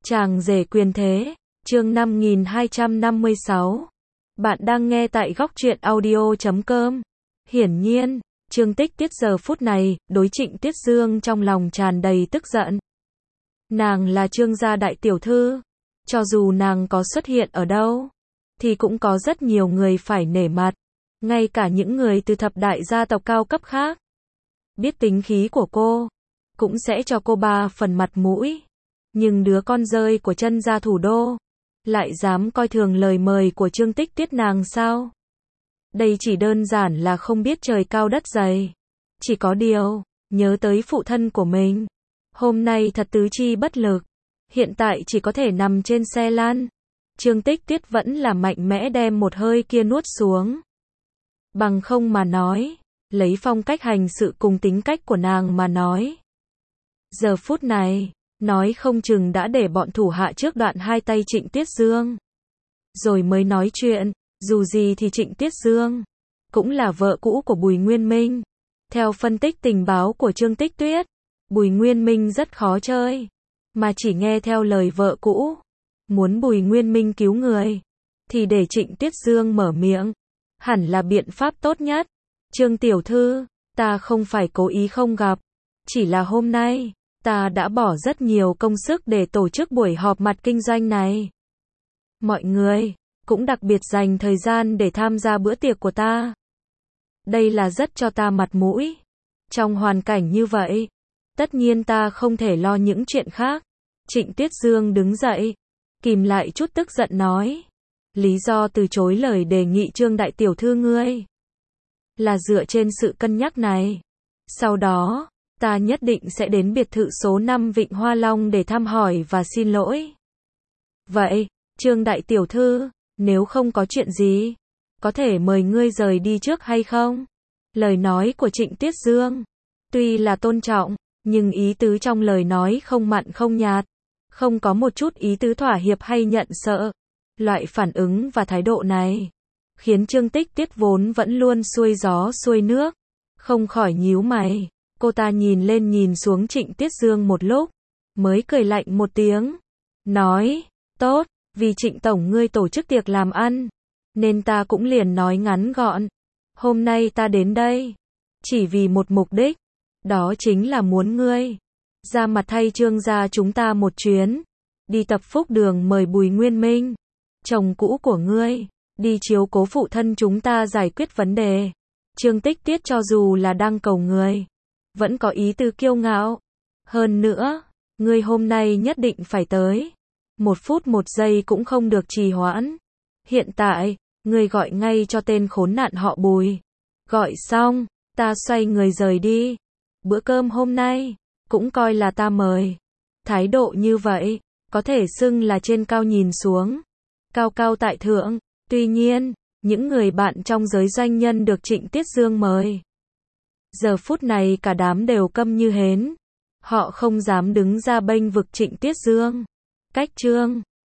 Chàng rể quyền thế, chương 5256. Bạn đang nghe tại góc truyện audio.com. Hiển nhiên, Trương Tích Tuyết giờ phút này, đối Trịnh Tuyết Dương trong lòng tràn đầy tức giận. Nàng là Trương gia đại tiểu thư, cho dù nàng có xuất hiện ở đâu, thì cũng có rất nhiều người phải nể mặt, ngay cả những người từ thập đại gia tộc cao cấp khác. Biết tính khí của cô, cũng sẽ cho cô 3 phần mặt mũi. Nhưng đứa con rơi của chân gia thủ đô, lại dám coi thường lời mời của Trương Tích Tuyết nàng sao? Đây chỉ đơn giản là không biết trời cao đất dày. Chỉ có điều, nhớ tới phụ thân của mình. Hôm nay thật tứ chi bất lực. Hiện tại chỉ có thể nằm trên xe lăn. Trương Tích Tuyết vẫn là mạnh mẽ đem một hơi kia nuốt xuống. Bằng không mà nói, lấy phong cách hành sự cùng tính cách của nàng mà nói. Giờ phút này, nói không chừng đã để bọn thủ hạ trước đoạn hai tay Trịnh Tuyết Dương. Rồi mới nói chuyện, dù gì thì Trịnh Tuyết Dương cũng là vợ cũ của Bùi Nguyên Minh. Theo phân tích tình báo của Trương Tích Tuyết, Bùi Nguyên Minh rất khó chơi, mà chỉ nghe theo lời vợ cũ. Muốn Bùi Nguyên Minh cứu người, thì để Trịnh Tuyết Dương mở miệng, hẳn là biện pháp tốt nhất. Trương tiểu thư, ta không phải cố ý không gặp, chỉ là hôm nay, ta đã bỏ rất nhiều công sức để tổ chức buổi họp mặt kinh doanh này. Mọi người cũng đặc biệt dành thời gian để tham gia bữa tiệc của ta. Đây là rất cho ta mặt mũi. Trong hoàn cảnh như vậy, tất nhiên ta không thể lo những chuyện khác. Trịnh Tuyết Dương đứng dậy, kìm lại chút tức giận nói. Lý do từ chối lời đề nghị Trương đại tiểu thư ngươi là dựa trên sự cân nhắc này. Sau đó, ta nhất định sẽ đến biệt thự số 5 Vịnh Hoa Long để thăm hỏi và xin lỗi. Vậy, Trương đại tiểu thư, nếu không có chuyện gì, có thể mời ngươi rời đi trước hay không? Lời nói của Trịnh Tuyết Dương, tuy là tôn trọng, nhưng ý tứ trong lời nói không mặn không nhạt, không có một chút ý tứ thỏa hiệp hay nhận sợ. Loại phản ứng và thái độ này, khiến Trương Tích Tuyết vốn vẫn luôn xuôi gió xuôi nước, không khỏi nhíu mày. Cô ta nhìn lên nhìn xuống Trịnh Tuyết Dương một lúc, mới cười lạnh một tiếng, nói, tốt, vì Trịnh tổng ngươi tổ chức tiệc làm ăn, nên ta cũng liền nói ngắn gọn. Hôm nay ta đến đây, chỉ vì một mục đích, đó chính là muốn ngươi ra mặt thay Trương gia chúng ta một chuyến, đi tập phúc đường mời Bùi Nguyên Minh, chồng cũ của ngươi, đi chiếu cố phụ thân chúng ta giải quyết vấn đề. Trương Tích Tuyết cho dù là đang cầu người, vẫn có ý tư kiêu ngạo. Hơn nữa, ngươi hôm nay nhất định phải tới. 1 phút 1 giây cũng không được trì hoãn. Hiện tại, ngươi gọi ngay cho tên khốn nạn họ Bùi. Gọi xong, ta xoay người rời đi. Bữa cơm hôm nay, cũng coi là ta mời. Thái độ như vậy, có thể xưng là trên cao nhìn xuống. Cao cao tại thượng. Tuy nhiên, những người bạn trong giới doanh nhân được Trịnh Tuyết Dương mời, giờ phút này cả đám đều câm như hến. Họ không dám đứng ra bênh vực Trịnh Tuyết Dương. Cách Trương